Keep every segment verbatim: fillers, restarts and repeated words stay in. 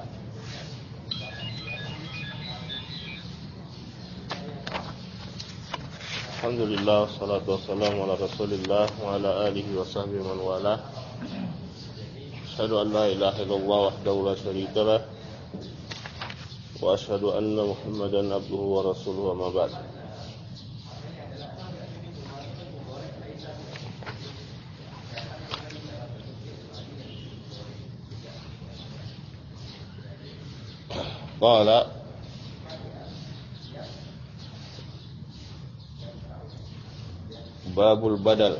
Alhamdulillah, salatu wassalamu ala rasulillah wa ala alihi wa sahbihi man walah. Asyhadu an la ilaha illallah wahdahu la syarika lah wa asyhadu anna Muhammadan abduhu wa rasuluhu, amma ba'd. Qala babul badal.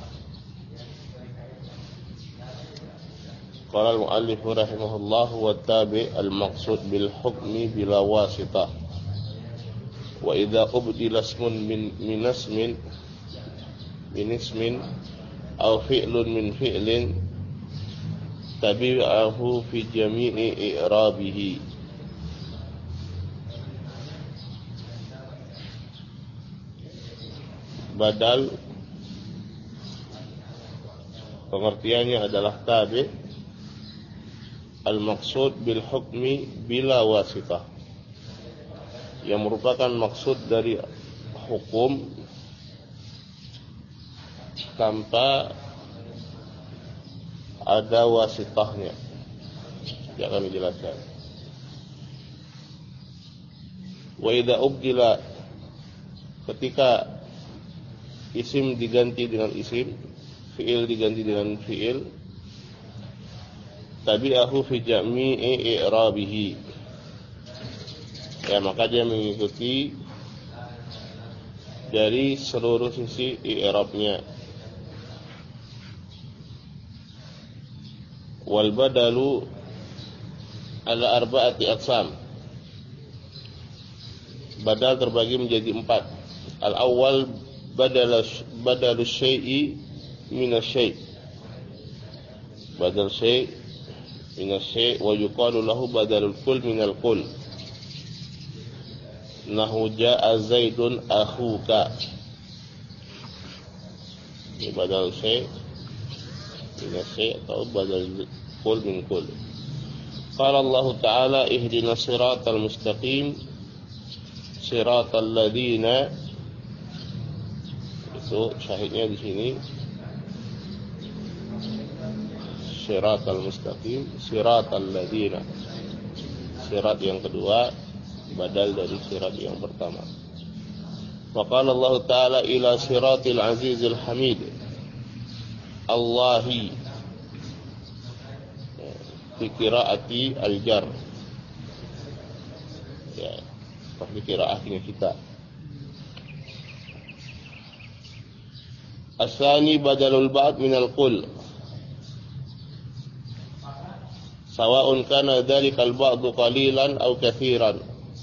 Qala al-muallif rahimahullah wa tabi al-maqsud bil hukmi bila wasitah. Wa idza ubdila ismun min min ismin min ismin aw fi'lun min fi'lin tabi'ahu fi jami'i i'rabihi. Badal pengertiannya adalah tabi, al-maqsud bil hukmi bila wasitah, yang merupakan maksud dari hukum tanpa ada wasitahnya. Yang akan dijelaskan. Wa idza ubdila, ketika isim diganti dengan isim, fi'il diganti dengan fi'il, tabi'ahu fi jami'i i'rabihi, ya maka dia mengikuti dari seluruh sisi i'rabnya. Wal badalu ala arba'ati aqsam. Badal terbagi menjadi empat. Al-awwal badal badal syai'i min asy-syai'. Badal syai' min asy-syai' wa yuqalu lahu badalul kull min al-kull. Nahu jaa'a Zaidun akhuka. Ini badal syai' min asy-syai' atau badal kull min kull. Qala Allah Ta'ala ihdinas siratal mustaqim siratal ladzina. So, syahidnya di sini siratal mustaqim, siratal ladzina. Sirat yang kedua badal dari sirat yang pertama. Wa qala Allah Ta'ala ila siratil azizil hamid. Allahi fi qiraati al-jar. Ya, seperti qiraatnya kita. Asani badalul ba'd minal qul, sawa'un kana dhalikal ba'du qalilan aw katsiran.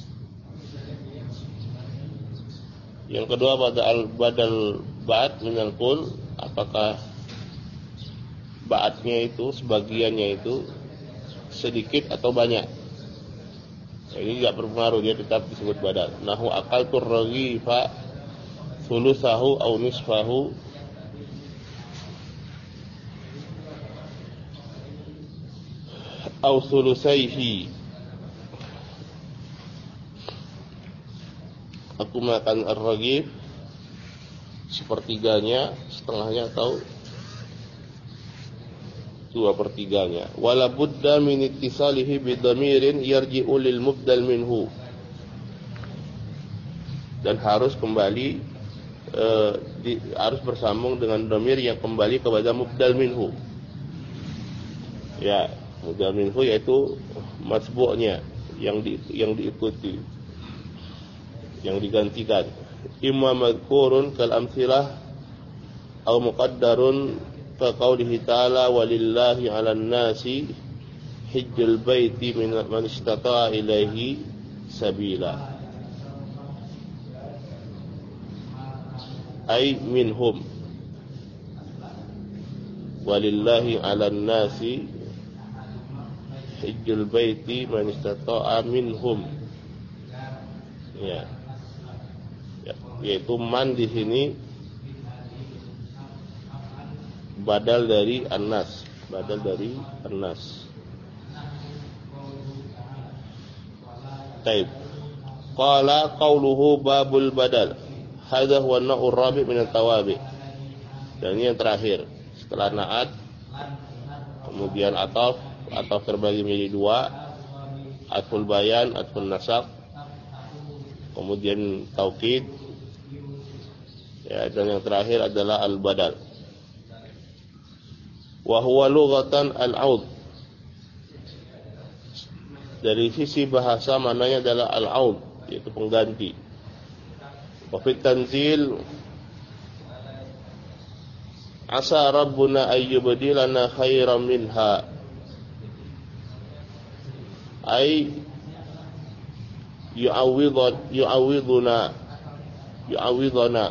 Yang kedua badal badal ba'd minal qul, apakah ba'dnya itu sebagiannya itu sedikit atau banyak. Nah, ini tidak berpengaruh, dia tetap disebut badal. Nahu aqaltur raghifa thulutsahu aw nisfahu aw thulusaihi. Aku makan ar-raghif sepertiganya, setengahnya atau dua pertiganya. Wala budda min ittisalihi bidhamirin yarji'u lil mubdal minhu. Dan harus kembali e, di, harus bersambung dengan dhamir yang kembali kepada mubdal minhu. Ya, mubdal minhu yaitu matbu'nya, yang di, yang diikuti, yang digantikan. Imma madhkurun kal amtsilah aw muqaddarun ka qaulihi ta'ala walillahi 'alan nasi hajjul baiti man istata'a ilaihi sabila. Ay minhum, walillahi 'alan nasi hajjul baiti man istata'a minhum. Ya. Ya, yaitu man di sini badal dari an-nas, badal dari an-nas. Taib. Qala qawluhu babul badal. Hadha huwa an-naw'ur rabi' min at-tawabi. Dan ini yang terakhir. Setelah na'at, kemudian ataf, ataf terbagi menjadi dua, atful bayan, atful nasab, kemudian taukid, ya, dan yang terakhir adalah al-badal. Wa huwa lughatan al-'aud. Dari sisi bahasa mananya adalah al-'aud, yaitu pengganti. Wa fit tanzil asa rabbuna ayyubdilana khairan minha, ay yu'awwidun yu'awwiduna yu'awwiduna.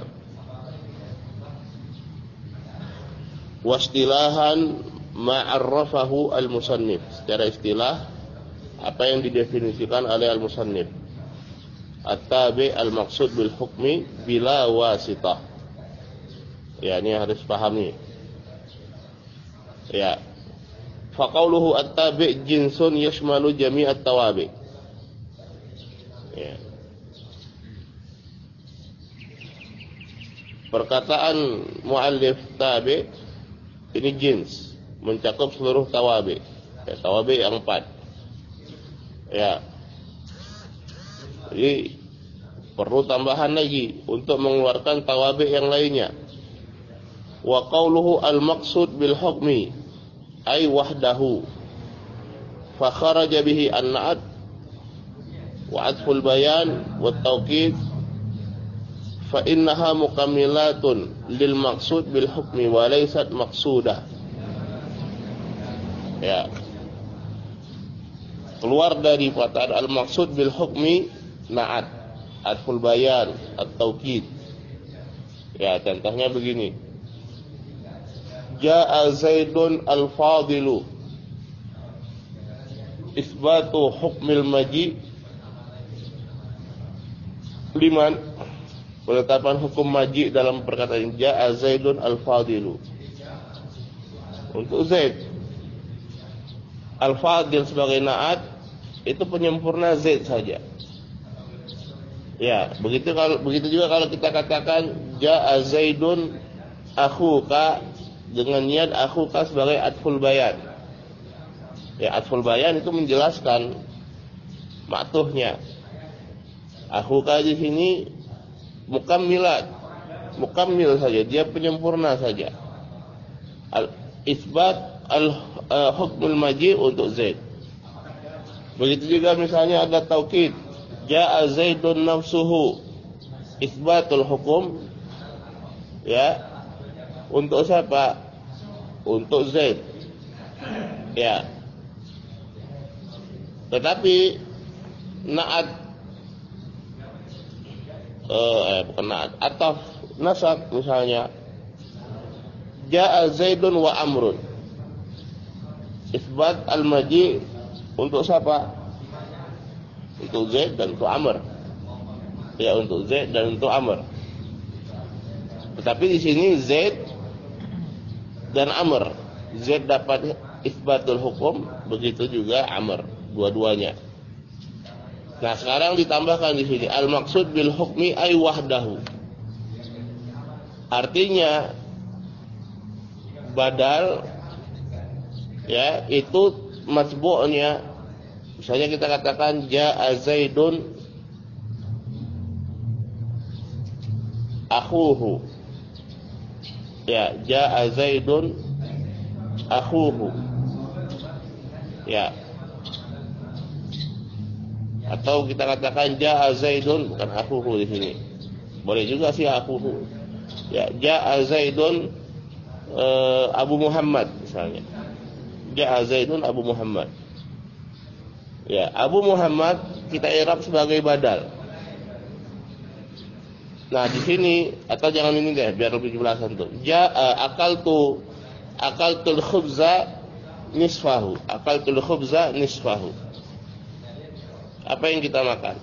Wastilahan ma'arrafahu al-musannif. Secara istilah apa yang didefinisikan oleh al-musannif. At-tabi al-maqsud bil hukmi bila wasitah. Ya, ini harus pahami. Ya. Fa qauluhu at-tabi jinsun yashmalu jami'at tawabi. Ya. Perkataan muallif tabi ini jins, mencakup seluruh tawabi. Ya, tawabi yang empat. Ya. Jadi perlu tambahan lagi untuk mengeluarkan tawabi yang lainnya. Wa qawluhu al-maqsud bil hukmi ay wahdahu fa kharaja bihi an-na'at wa atful bayan wa tawkid fa innaha mukammilatun lil maqsud bil hukmi wa laysat maqsudah. Ya, keluar dari perkataan al-maqsud bil hukmi na'at, atful bayan, at-tawkid. Ya, contohnya begini. Ja'a Zaidun al-fadilu. Isbatu hukmil maji liman, penetapan hukum maji dalam perkataan Ja'a Zaidun al-fadilu. Untuk Zaid, al-fadil sebagai na'at itu penyempurna Zaid saja. Ya, begitu kalau begitu juga kalau kita katakan Ja'a Zaidun akhuka dengan niat akhuka sebagai atful bayan. Ya, atful bayan itu menjelaskan ma'tuhnya. Akhuka di sini mukammilat, mukammil saja, dia penyempurna saja. Al isbat al uh, hukmul maji untuk Zaid. Begitu juga misalnya ada taukid, Ja'a Zaidun nafsuhu, isbatul hukum, ya, untuk siapa? Untuk Zaid. Ya. Tetapi na'at eh, eh bukan na'at, ataf nasab misalnya Ja'a Zaidun wa Amrun, isbat al-maji untuk siapa? Untuk Zaid dan untuk Amr. Ya, untuk Zaid dan untuk Amr. Tetapi di sini Zaid dan Amr, Zaid dapat isbatul hukum, begitu juga Amr, dua-duanya. Nah, sekarang ditambahkan di sini al-maqsud bil hukmi ay wahdahu. Artinya badal, ya, itu matbu'nya. Misalnya kita katakan Ja'a Zaidun akhuhu. Ya, Ja'a Zaidun akhuhu. Ya. Atau kita katakan Ja'a Zaidun, bukan akhuhu di sini. Boleh juga sih akhuhu. Ya, Ja'a Zaidun uh, Abu Muhammad misalnya. Ja'a Zaidun Abu Muhammad. Ya, Abu Muhammad kita i'rab sebagai badal. Nah, di sini atau jangan ini deh biar lebih jelasan tuh. Ja'a akaltu akaltul khubza nisfahu. Akaltul khubza nisfahu. Apa yang kita makan?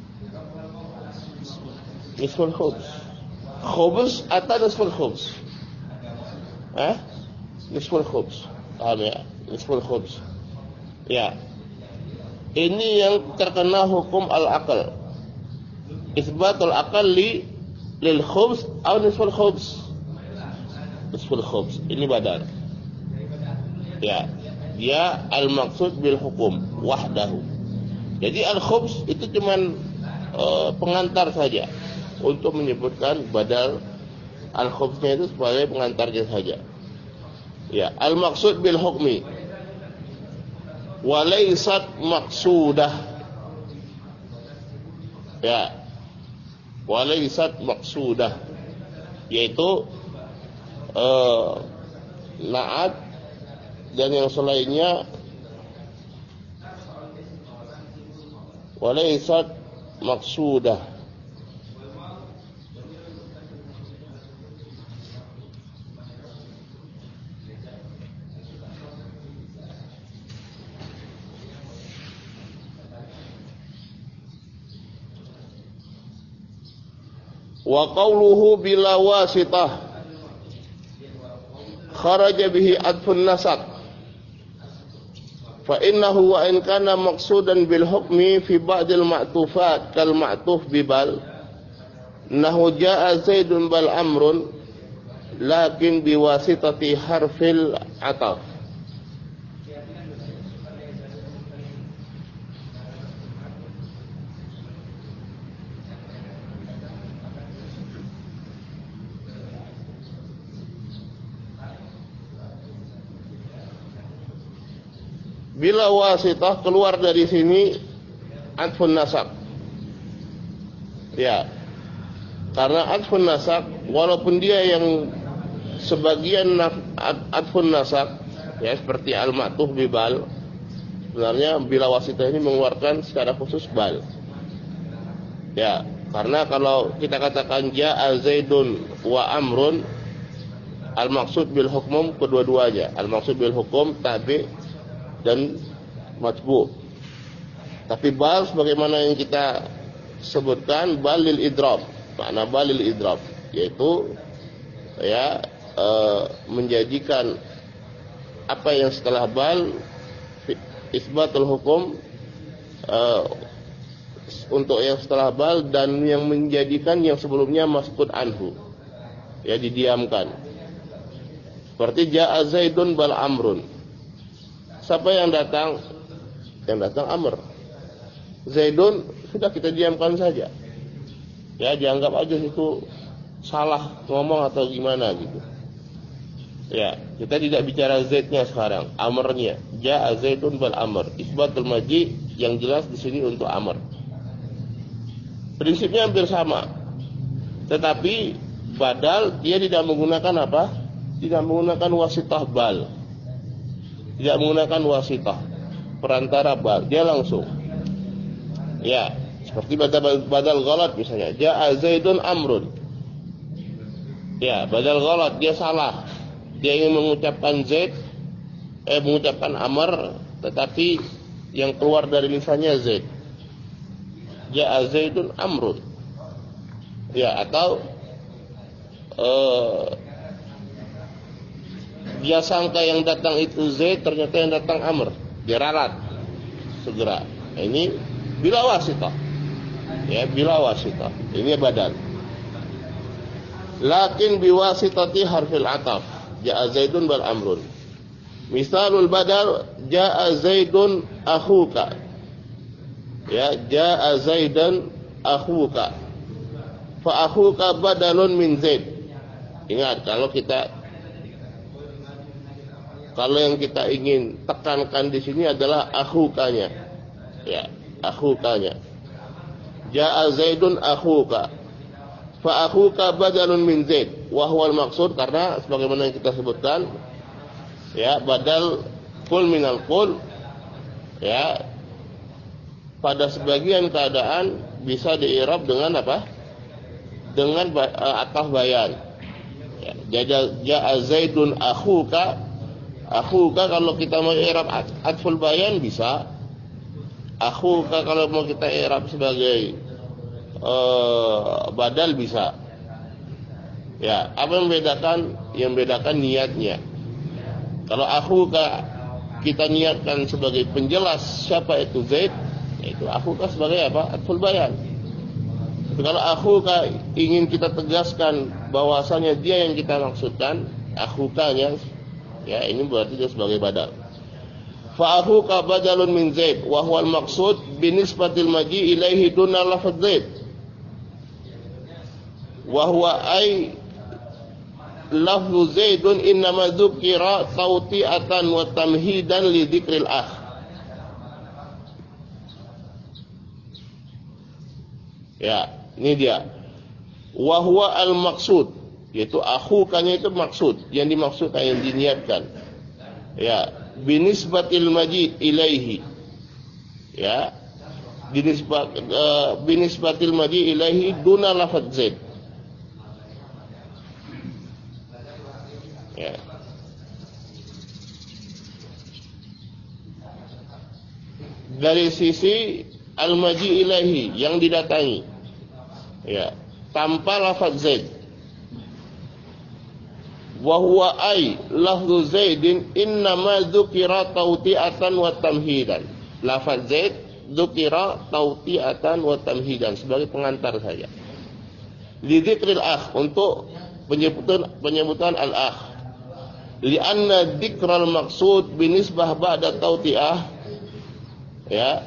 Nisful khubz. Khubz atau nisful khubz? Hah? Nisful khubz. Paham ya? Nisful khubz. Ya. Ini yang terkena hukum al-aql. Isbatul aqal li lil khubs atau nisful khubs. Nisful khubs. Ini badal. Ya, dia al-maqsud bil hukum wahdahu. Jadi al-khubs itu cuman uh, pengantar saja untuk menyebutkan badal. Al-khubsnya itu sebagai pengantarnya saja. Ya, al-maqsud bil hukmi walaysat maqsudah. Ya, walaysat maqsudah, yaitu uh, naat dan yang selainnya. Walaysat maqsudah. Wa qawluhu bila wasitah kharaja bihi adfun nasaq fa innahu wa in kana maqsudan bil hukmi fi ba'dil ma'tufat kal ma'tuf bibal nahu jaa zaidun bal amrun lakin biwasitati harfil ataf. Bila wasitah keluar dari sini atfun nasaq. Ya. Karena atfun nasaq walaupun dia yang sebagian atfun nasaq ya seperti al-ma'tuf bi bal, sebenarnya bila wasitah ini mengeluarkan secara khusus bal. Ya, karena kalau kita katakan ja'a zaidun wa amrun, al-maqsud bil hukm kedua-duanya. Al-maqsud bil hukum tabi dan matbu. Tapi bal sebagaimana yang kita sebutkan balil idrab. Makna balil idrab yaitu ya e, menjadikan apa yang setelah bal isbatul hukum e, untuk yang setelah bal dan yang menjadikan yang sebelumnya masqut anhu. Ya didiamkan. Seperti ja'a zaidun bal amrun. Siapa yang datang? Yang datang Amr. Zaidun sudah kita diamkan saja. Ya dianggap aja itu salah ngomong atau gimana gitu. Ya, kita tidak bicara Zaidnya sekarang, Amrnya. Ja'a Zaidun bal Amr. Isbatul maji yang jelas di sini untuk Amr. Prinsipnya hampir sama. Tetapi badal dia tidak menggunakan apa? Tidak menggunakan wasitah bal. Tidak menggunakan wasitah perantara bal, dia langsung. Ya, seperti badal badal ghalat misalnya, ja'a zaidun amrun. Ya, badal ghalat dia salah. Dia ingin mengucapkan zaid eh mengucapkan amr tetapi yang keluar dari lisannya zaid. Ja'a zaidun amrun. Ya, atau eh dia sangka yang datang itu Zaid, ternyata yang datang Amr. Dia ralat segera. Nah, ini bila wasitah. Ya, bila wasitah. Ini badal. Lakin biwasitati harfil ataf. Ja'a Zaidun bal amrun. Misalul badal ja'a Zaidun akhuka. Ya, ja'a Zaidan akhuka. Fa akhuka badalun min Zaid. Ingat kalau kita Kalau yang kita ingin tekankan di sini adalah akhukanya. Ya, akhukanya. Ja'a Zaidun akhuka. Fa akhuka badalun min Zaid. Wa huwal maksud karena sebagaimana yang kita sebutkan ya, badal kul minal kul ya pada sebagian keadaan bisa diirab dengan apa? Dengan uh, ataf bayan. Ya, ja'a Zaidun akhuka. Akhuka kalau kita mau i'rab atful bayan bisa. Akhuka kalau mau kita i'rab sebagai uh, badal bisa. Ya, apa yang membedakan? Yang membedakan niatnya. Kalau akhuka kita niatkan sebagai penjelas siapa itu Zaid, itu akhuka sebagai apa? Atful bayan. Tapi kalau akhuka ingin kita tegaskan bahwasanya dia yang kita maksudkan, akhukanya, ya ini berarti dia sebagai badal. Fa akhuka badalun min Zaid wa huwa al-maqsud binisbatil maji ilaihi duna lafaz Zaid. Wa huwa ay lafzu Zaidun innama dzukira tawti'atan wa tamhidan li dzikril akh. Ya, ini dia. Wa huwa al-maqsud, yaitu akhukanya itu maksud, yang dimaksudkan, yang diniatkan. Ya, binisbatil majid ilaihi. Ya, binisbat uh, binisbatil majid ilaihi duna lafaz Zaid. Ya. Dari sisi al-maji ilahi yang didatangi, ya, tanpa lafaz Zaid. Wa huwa ay lafzu Zaidin innama dzukira tawti'atan wa tamhidan. Lafaz Zaid dzukira tawti'atan wa tamhidan, sebagai pengantar saja. Li dzikril akh, untuk penyebutan penyebutan al-akh. Lianna dzikral maqsud binisbah ba'da tawti'ah, ya,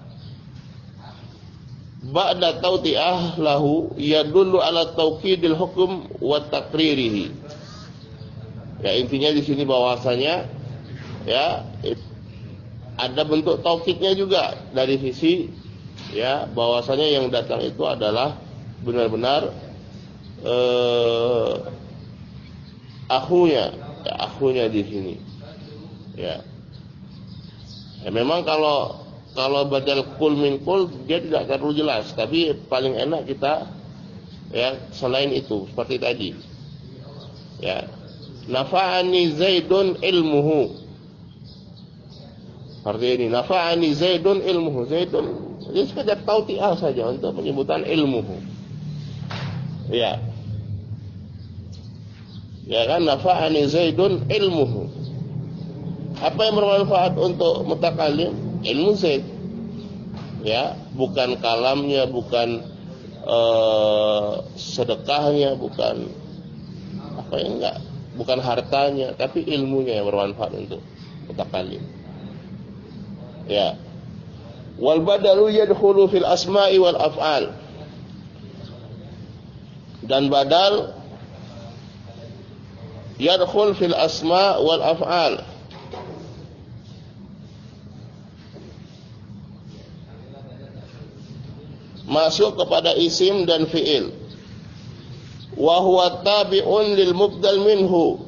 ba'da tawti'ah lahu yadullu ala tawkidil hukum wa taqririhi. Ya, intinya di sini bahwasanya, ya, ada bentuk taukidnya juga dari sisi, ya, bahwasanya yang datang itu adalah benar-benar eh, akhunya, ya, akhunya di sini. Ya. Ya, memang kalau kalau badal kul min kul dia tidak terlalu jelas, tapi paling enak kita, ya, selain itu seperti tadi. Ya. Nafa'ani Zaidun ilmuhu. Artinya ini, nafa'ani Zaidun ilmuhu. Zaidun dia sekedar tauti'ah saja untuk penyebutan ilmuhu. Ya. Ya kan, nafa'ani Zaidun ilmuhu. Apa yang bermanfaat untuk mutakallim? Ilmu Zaid. Ya, bukan kalamnya, bukan uh, sedekahnya, bukan apa yang enggak, bukan hartanya, tapi ilmunya yang bermanfaat untuk mutakallim. Ya. Wal badalu yadkhulu fil asma'i wal af'al. Dan badal yadkhul fil asma' wal af'al. Masuk kepada isim dan fi'il. Wa huwa tabi'un lil mubdal minhu.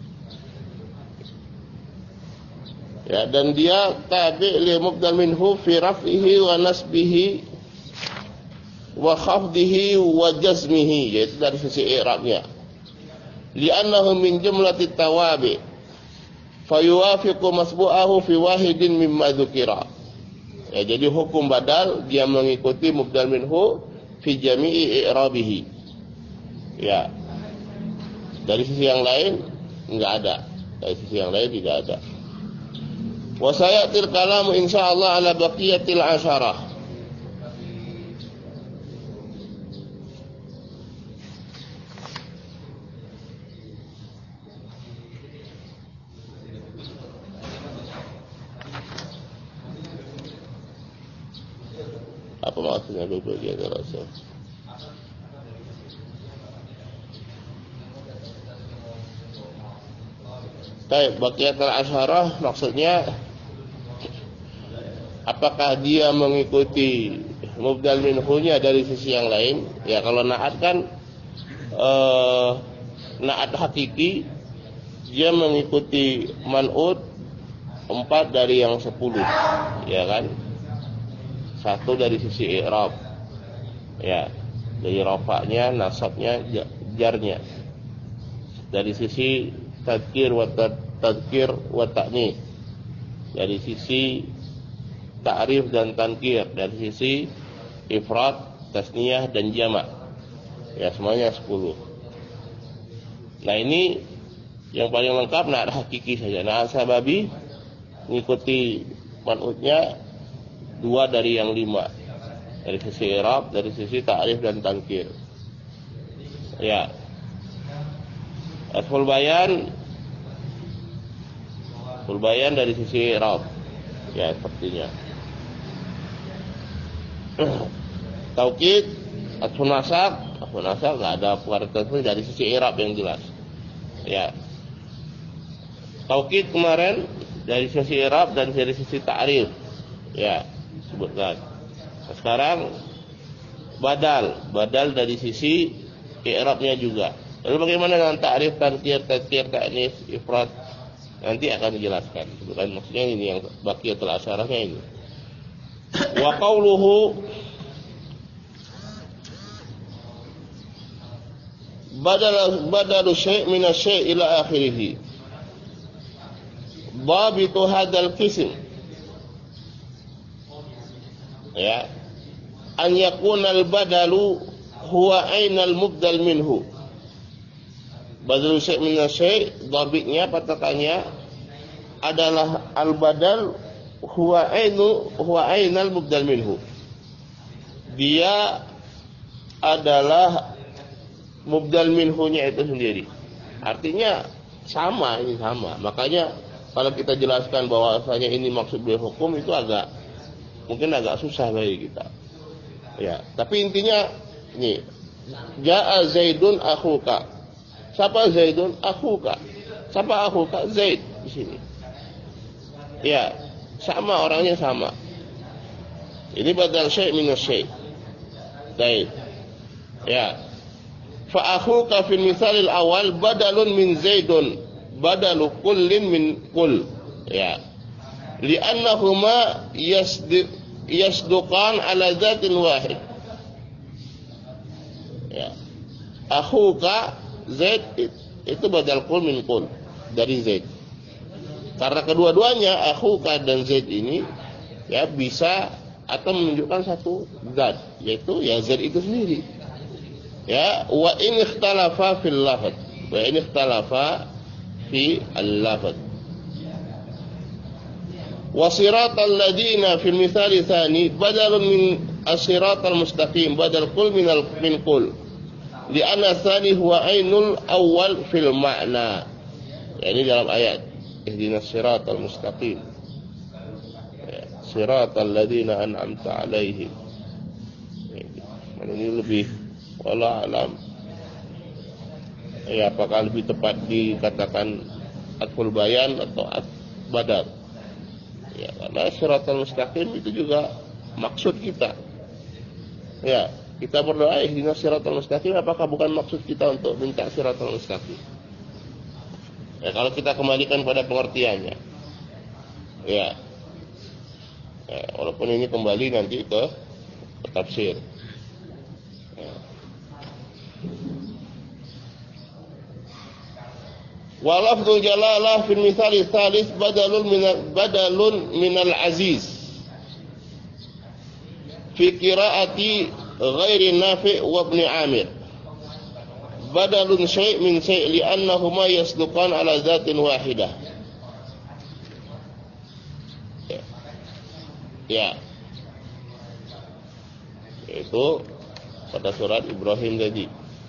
Ya, dan dia tabi' lil mubdal minhu fi raf'ihi wa nasbihi wa khafdihi wa jazmihi, yaitu dari sisi i'rabnya. Li'annahu min jumlatit tawabi fayuwafiqu masbu'ahu fi wahidin mimma dzukira. Ya, jadi hukum badal dia mengikuti mubdal minhu fi jami'i i'rabihi. Ya. Dari sisi yang lain enggak ada. Dari sisi yang lain tidak ada. Wa sayatil kalamu insyaallah ala baqiyatil asyarah. Apa maksudnya dua-dua dia terasa? Baik, baqiyatul asyarah maksudnya apakah dia mengikuti mubdal minhunya dari sisi yang lain? Ya, kalau na'at kan eh, na'at hakiki dia mengikuti man'ut empat dari yang sepuluh, ya kan? Satu dari sisi i'rab, ya, dari rafa'nya, nasabnya, jarnya. Dari sisi tadkir wa tadkir wa ta'nis, dari sisi ta'rif dan tankir, dari sisi ifrad, tasniyah dan jamak. Ya, semuanya sepuluh. Nah, ini yang paling lengkap na'at hakiki saja. Na'at sababi mengikuti man'utnya dua dari yang lima, dari sisi i'rab, dari sisi ta'rif dan tangkir. Ya, asful bayan, asful bayan dari sisi i'rab, ya sepertinya. Taukid, asful nasab, asful nasab nggak ada pengertian dari sisi i'rab yang jelas. Ya, taukid kemarin dari sisi i'rab dan dari sisi ta'rif, ya sebutkan. Nah, sekarang badal, badal dari sisi i'rabnya juga. Lalu bagaimana dengan ta'rif, tadkir, tadkir, ta'nis, ifrad? Nanti akan dijelaskan. Bukan maksudnya ini yang baqiyatul asyarahnya ini. Wa qauluhu badal badalu syai' min asy-syai' ila akhirih. Babitu hadzal qism. Ya. An yakuna al-badalu huwa ainal mubdal minhu. Badalu syai' min asy-syai', dhabitnya, patokannya adalah al-badal huwa ainu huwa ainal mubdal minhu. Dia adalah mubdal minhunya itu sendiri. Artinya sama, ini sama. Makanya kalau kita jelaskan bahwasanya ini maksud bil hukum itu agak mungkin agak susah bagi kita. Ya, tapi intinya ini Ja'a Zaidun akhuka. Siapa Zaidun? Akhuka. Siapa akhuka? Zaid di sini. Ya, sama, orangnya sama. Ini badal syai' min asy-syai'. Baik. Ya. Fa akhuka fil misalil awal badalun min Zaidun, badalu kullin min kull. Ya. Li'annahuma yasdiq yasduqan ala zatin wahid. Ya. Akhuka Zaid itu badal kul min kul dari Zaid. Karena kedua-duanya akhuka dan Zaid ini ya bisa atau menunjukkan satu zat, yaitu ya Zaid itu sendiri. Ya, wa in ikhtalafa fil lafaz, wa in ikhtalafa fi al-lafaz. Wa siratal ladina fil mithal tsani badalun min as-siratal mustaqim badal kul min al min kul. Li'anna tsani huwa ainul awwal fil ma'na. Ya, ini dalam ayat ihdinas siratal mustaqim. Ya, siratal ladina an'amta 'alaihim. Ini lebih wala alam. Ya, apakah lebih tepat dikatakan atful bayan atau at badal? Ya, karena siratal mustaqim itu juga maksud kita. Ya, kita berdoa ihdinas siratal mustaqim, apakah bukan maksud kita untuk minta siratal mustaqim? Ya, kalau kita kembalikan pada pengertiannya. Ya. Ya, walaupun ini kembali nanti ke, ke tafsir. Ya. Walafdul jalalah fil mithali tsalis badalun min badalun minal aziz fi qiraati ghairi Nafi' wa Ibn Amir. Badalun syai' min syai' li'annahuma yasduqan ala zatin wahidah. Ya. Ya. Itu pada surat Ibrahim tadi.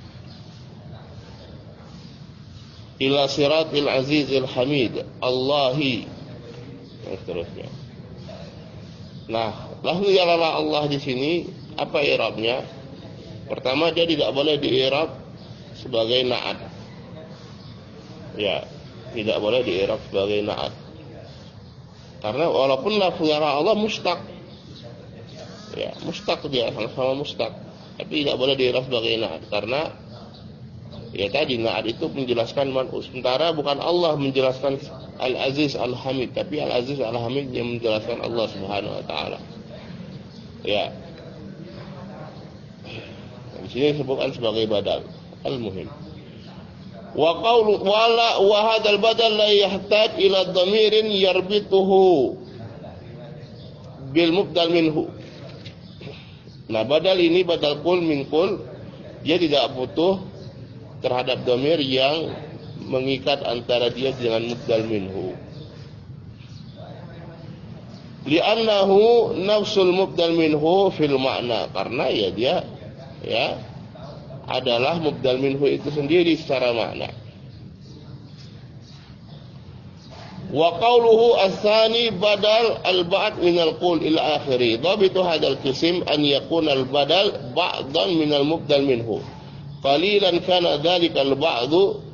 Ila siratil azizil hamid Allahi, dan seterusnya. Nah, lahu yalala Allah di sini apa i'rabnya? Pertama, dia tidak boleh di-i'rab sebagai na'at. Ya, tidak boleh di-i'rab sebagai na'at. Karena walaupun lafzu yara Allah mustaq. Ya, mustaq dia, sama-sama mustaq. Tapi tidak boleh di-i'rab sebagai na'at karena ya tadi na'at itu menjelaskan man'ut. Sementara bukan Allah menjelaskan Al-Aziz Al-Hamid, tapi Al-Aziz Al-Hamid yang menjelaskan Allah Subhanahu wa taala. Ya. Di sini disebutkan sebagai badal. Al-muhim. Wa qawlu wala wa hadzal badal la yahtaj ila dhamirin yarbituhu bil mubdal minhu. Nah, badal ini badal kul min kul, dia tidak butuh terhadap dhamir yang mengikat antara dia dengan mubdal minhu. Li'annahu nafsul mubdal minhu fil makna, karena ya dia ya adalah mubdal minhu itu sendiri secara makna. Wa qawluhu as-tsani badal al-ba'd min al-qul ila akhiri. Dhabitu hadzal qism an yakuna al-badal ba'dan min al-mubdal minhu. Qalilan kana dzalika al-ba'du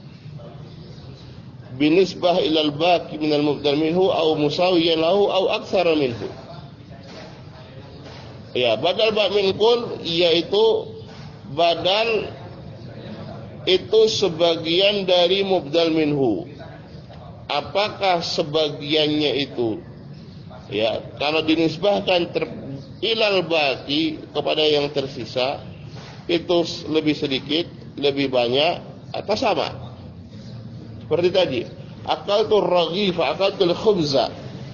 binisbah ila al-baqi min al-mubdal minhu aw musawiyan lahu aw aktsara minhu. Ya, badal ba'd min qul yaitu badal itu sebagian dari mubdal minhu. Apakah sebagiannya itu ya kalau dinisbahkan ter, ilal baqi kepada yang tersisa itu lebih sedikit, lebih banyak atau sama? Seperti tadi, akaltul raghifa, akaltul khubza,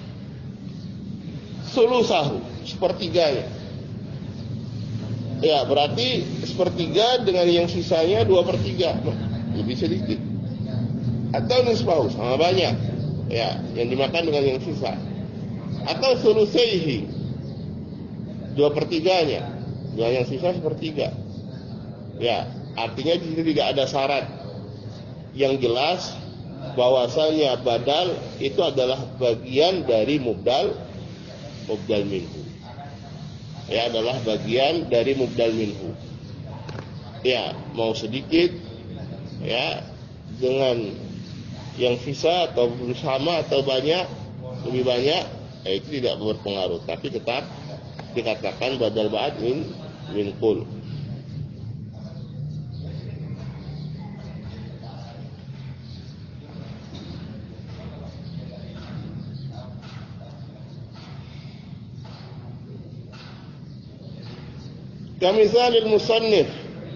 sulusahu, sepertiganya. Ya, berarti sepertiga dengan yang sisanya dua per tiga, lebih sedikit. Atau nisbahu, sama banyak ya yang dimakan dengan yang sisa. Atau sulusaihi, dua per tiganya, dengan yang sisa sepertiga. Ya, artinya di sini tidak ada syarat yang jelas bahwasanya badal itu adalah bagian dari mubdal mubdal minhu. Ya, adalah bagian dari mubdal minhu. Ya, mau sedikit ya dengan yang sisa atau sama atau banyak, lebih banyak, eh, itu tidak berpengaruh, tapi tetap dikatakan badal ba'd min min qul. Kamisalil musannif,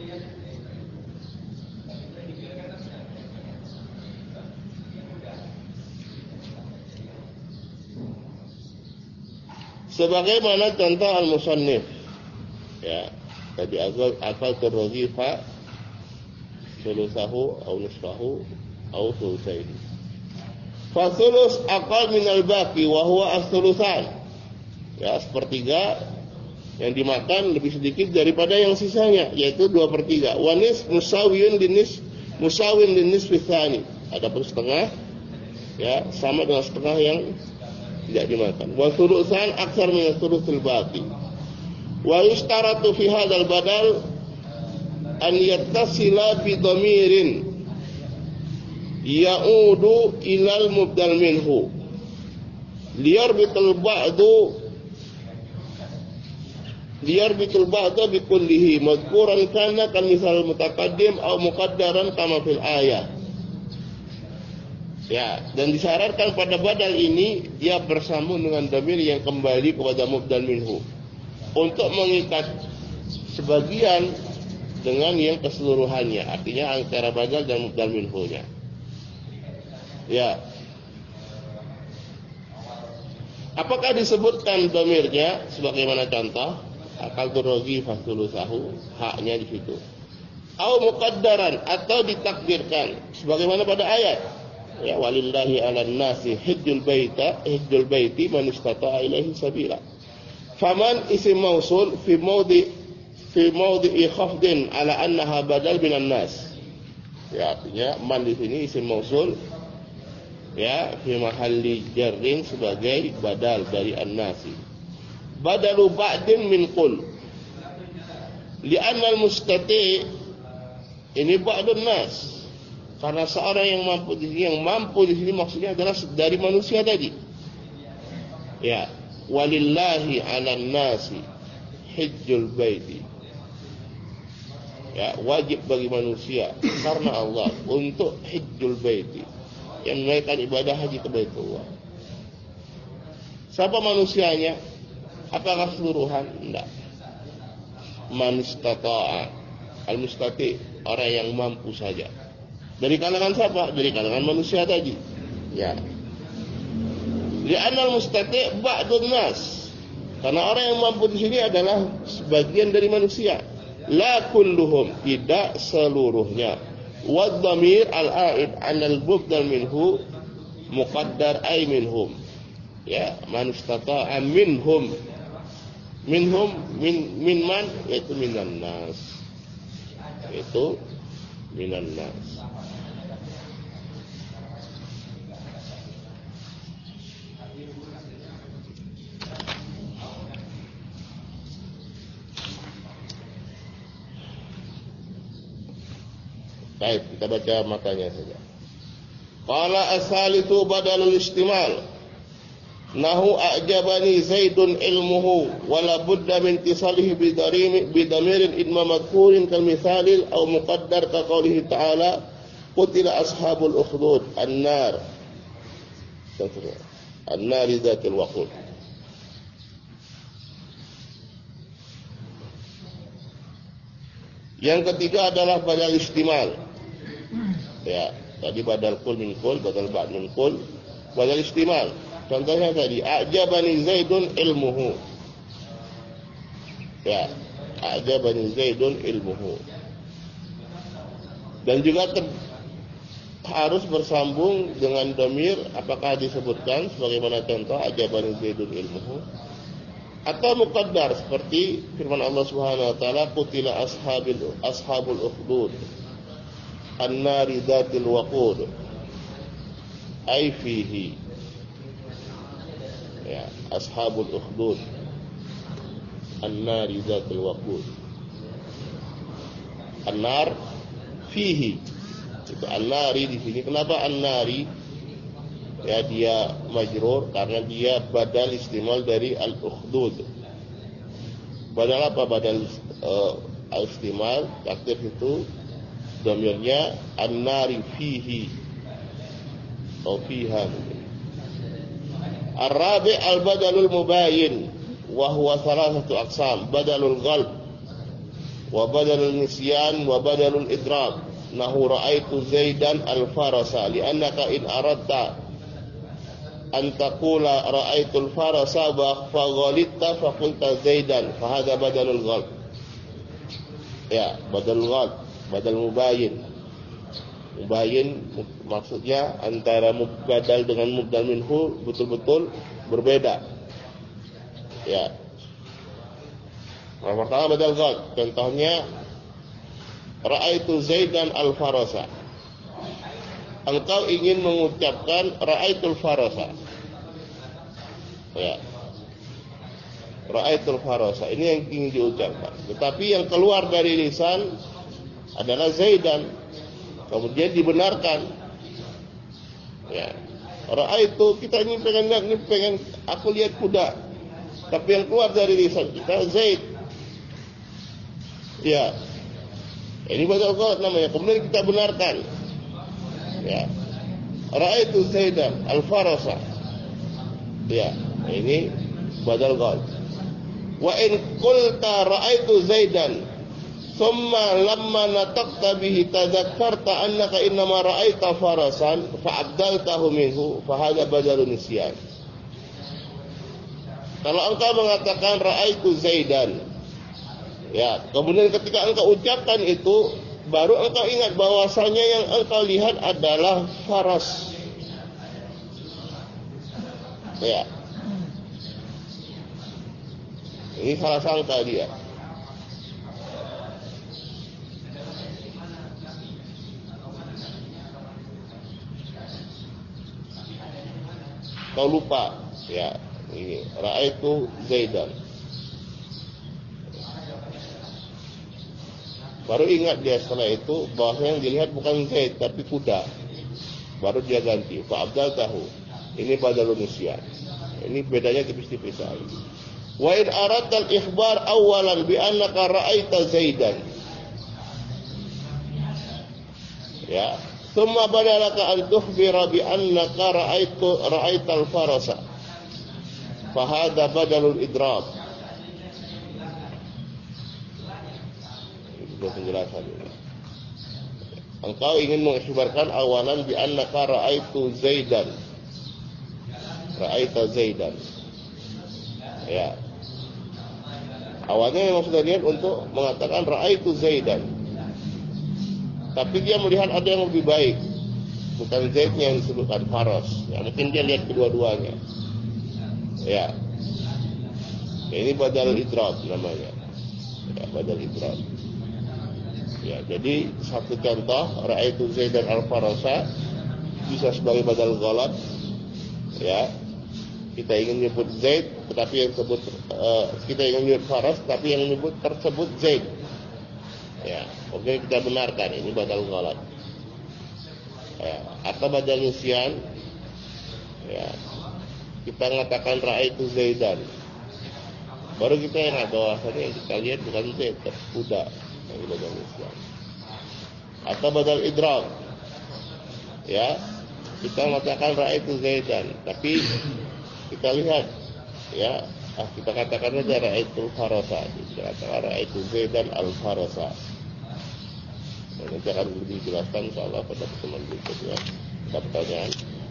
sebagaimana contoh al-musannif ya tadi akal akal terrogifa sulusahu au nisfahu au sulusaini. Fasulus aqal min al-baqi wa huwa as-sulusan. Ya, sepertiga yang dimakan lebih sedikit daripada yang sisanya, yaitu dua per tiga. Wa nis musawiyun linis musawin linis fitsani. Adapun setengah ya sama dengan setengah yang tidak dimakan. Wa sulusan aktsar min sulusul baqi. Wa yustaratu fi hadzal badal an yattasila bi dhamirin ya'udu ilal mubdal minhu liyarbitul ba'du liyarbitul ba'da bi kullihi madhkuran kana kan misal mutaqaddim aw muqaddaran kama fil ayat. Ya, dan disyaratkan pada badal ini dia bersambung dengan dhamir yang kembali kepada mubdal minhu untuk mengikat sebagian dengan yang keseluruhannya, artinya antara badal dan mubdal minhunya. Ya. Apakah disebutkan dhamirnya sebagaimana contoh akal turogi fasulusahu, haknya di situ. Au muqaddaran, atau ditakdirkan sebagaimana pada ayat. Ya, walillahi 'alan nasi hajjul baita hajjul baiti man istata'a ilaihi sabila. Faman isim mausul fi maudhi fi maudhi khafdin ala annaha badal minan nas. Ya, artinya man di sini isim mausul ya fi mahalli jarrin sebagai badal dari an-nasi. Badalu ba'din min qul. Li'anna al-mustati' ini ba'dun nas. Karena seorang yang mampu di sini, yang mampu di sini maksudnya adalah dari manusia tadi. Ya, walillahi 'alan nasi hajjul baiti. Ya, wajib bagi manusia karena Allah untuk hajjul baiti, yang menunaikan ibadah haji ke Baitullah. Siapa manusianya? Apakah keseluruhan? Tidak. Man istata'a, al-mustati, orang yang mampu saja. Dari kalangan siapa? Dari kalangan manusia tadi. Ya. Li'anna al-mustati' ba'dun nas. Karena orang yang mampu di sini adalah sebagian dari manusia. La kulluhum, tidak seluruhnya. Wa dhamir al-a'id 'ala al-mubdal minhu muqaddar ay minhum. Ya, man istata'a minhum. Minhum min min man yaitu minan nas. Itu minan nas. Baik, kita baca makanya saja. Qala as-salisu badalul istimal. Nahu a'jabani Zaidun ilmuhu wala budda min tisalihi bidarim bidamirin idma madhkurin kal mithalil aw muqaddar ka qoulihi ta'ala qutila ashabul ukhdud an-nar. An-nar dzatil waqud. Yang ketiga adalah badal istimal. Ya, tadi badal kul min kul, badal ba'd min kul, badal istimal. Contohnya tadi, a'jabani Zaidun ilmuhu. Ya, a'jabani Zaidun ilmuhu. Dan juga ter, harus bersambung dengan dhamir, apakah disebutkan sebagaimana contoh a'jabani Zaidun ilmuhu, atau muqaddar seperti firman Allah Subhanahu wa taala qutila ashabil ashabul ukhdud an-nari dzatil waqud ay fihi. Ya, ashabul ukhdud an-nari dzatil waqud. An-nar fihi. Itu an-nari di sini. Kenapa an-nari? Ya, dia majrur karena dia badal istimal dari al-ukhdud. Badal apa? Badal uh, al-istimal aktif itu dhamirnya an-nari fihi atau fiha. Ar-rabi' al-badalul mubayyin wa huwa thalathatu aqsam, badalul ghalb wa badalul nisyan wa badalul idrab. Nahu ra'aitu Zaidan al-farasa li'annaka in aradta an taqula ra'aitul farasa fa ghalitta fa qulta Zaidan fa hadha badalul ghalb. Ya, badalul ghalb, badal mubayyin. Mubayyin maksudnya antara mubadal dengan mubdal minhu betul-betul berbeda. Ya. Yang pertama badal ghalb. Contohnya ra'aitu Zaidan al-farasa. Engkau ingin mengucapkan ra'aitul farasa. Ya. Ra'aitul farasa. Ini yang ingin diucapkan. Tetapi yang keluar dari lisan adalah Zaidan. Kemudian dibenarkan. Ya. Ra'aitu, kita ini pengen ini pengen aku lihat kuda. Tapi yang keluar dari lisan kita Zaid. Ya. Ini badal ghalb namanya. Kemudian kita benarkan. Ya. Ra'aitu Zaidan al-farasa. Ya, ini badal ghalb. Wa in qulta ra'aitu Zaidan thumma lamma nataqta bihi tadhakkarta annaka innama ra'aita farasan fa'abdaltahu minhu fa hadha badalun nisyan. Kalau engkau mengatakan ra'aitu Zaidan, ya, kemudian ketika engkau ucapkan itu baru engkau ingat bahwasanya yang engkau lihat adalah faras. Ya. Ini salah sangka dia. Kau lupa, ya. Ini ra'aitu Zaidan. Baru ingat dia setelah itu bahwa yang dilihat bukan Zaid tapi kuda. Baru dia ganti. Fa abdal tahu. Ini badalun nisyan. Ini bedanya tipis-tipis saja. Wa in aradta al-ikhbar awalan bi annaka ra'aita Zaidan. Ya. Thumma badalaka an tukhbira bi annaka ra'aitu ra'aita al-farasa. Fa hadha badalul idrab. Itu penjelasan ini. Engkau ingin mengikhbarkan awalan bi annaka ra'aitu Zaidan. Ra'aita Zaidan. Ya. Awalnya memang sudah niat untuk mengatakan ra'aitu Zaidan. Tapi dia melihat ada yang lebih baik. Bukan Zaidnya yang disebutkan faras. Ya, mungkin dia lihat kedua-duanya. Ya. Ya, ini badal idrab namanya. Ya, badal idrab. Ya, jadi satu contoh ra'aitu Zaidan al-Farasa bisa sebagai badal ghalat. Ya. Kita ingin menyebut Zaid tetapi yang sebut uh, kita ingin menyebut Faras tapi yang menyebut tersebut Zaid. Ya, oke, kita benarkan ini badal ghalat. Ya, atau badal nisyan. Ya. Kita mengatakan ra'aitu Zaidan. Baru kita yang ada bahwasanya yang kita lihat bukan Zaid, kuda. Yang badal nisyan. Atau badal idrab. Ya. Kita mengatakan ra'aitu Zaidan, tapi kita lihat, ya, ah, kita katakan saja ra'aitu Farasa. Kita katakan ra'aitu Zaidan al-Farasa. Nanti akan lebih dijelaskan insyaallah pada pertemuan berikutnya. Ada pertanyaan?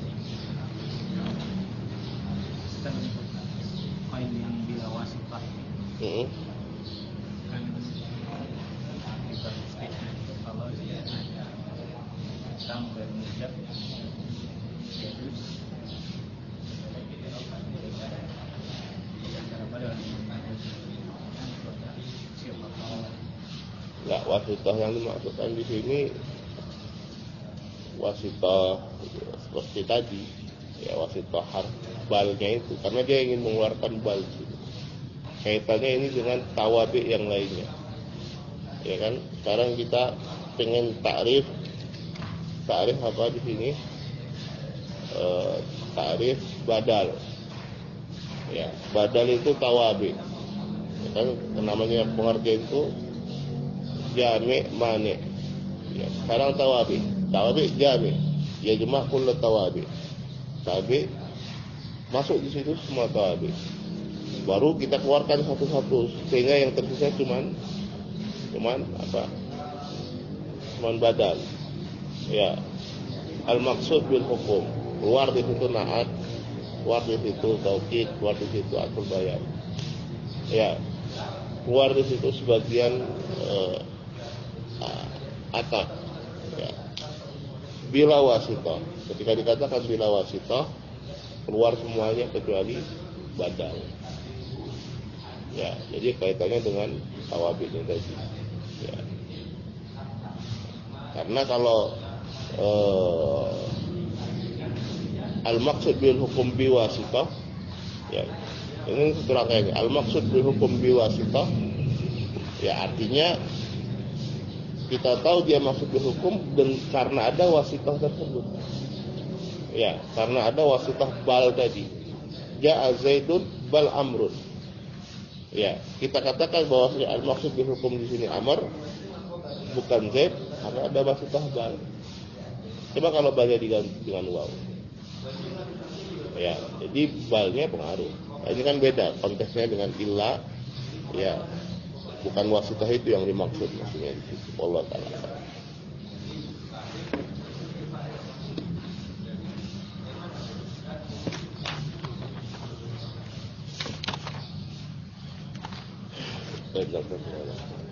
Poin yang bila wasifah. Mm-hmm. Kan kita statement kalau dia tentang bermujab terus Nah, wasitah yang dimaksudkan di sini wasitah seperti tadi, ya wasitah harf balnya itu, karena dia ingin mengeluarkan bal. Kaitannya ini dengan tawabi yang lainnya, ya kan? Sekarang kita pengen takrif, takrif apa di sini? E, takrif badal, ya badal itu tawabi, ya kan? Namanya pengertian itu jami' mani. Ya, sekarang tawabi. Tawabi jami'. Ya jemaah kullu tawabi. Tawabi masuk di situ semua tawabi. Baru kita keluarkan satu-satu sehingga yang tersisa cuman cuman apa? Cuman badal. Ya. Al-maqsud bil hukum. Keluar di situ na'at, keluar di situ taukid, keluar di situ atul bayan. Ya. Keluar di situ sebagian eh, atap, ya. Bila wasitah, ketika dikatakan bila wasitah, keluar semuanya kecuali badal. Ya, jadi kaitannya dengan tawabi ini tadi. Ya. Karena kalau eh, al-maksud bil hukum bi wasitah, ya, ini terangnya al-maksud bil hukum bi wasitah, ya artinya kita tahu dia masuk ke hukum dan karena ada wasitah tersebut. Ya, karena ada wasitah bal tadi. Ja'a Zaidun bal Amrun. Ya, kita katakan bahwa al-maksud bil hukum di sini Amr bukan Zaid karena ada wasitah bal. Coba kalau balnya diganti dengan waw. Ya, jadi balnya pengaruh. Nah, ini kan beda konteksnya dengan illa. Ya. Bukan wasitah itu yang dimaksud maksudnya itu. Allah Ta'ala. Baik,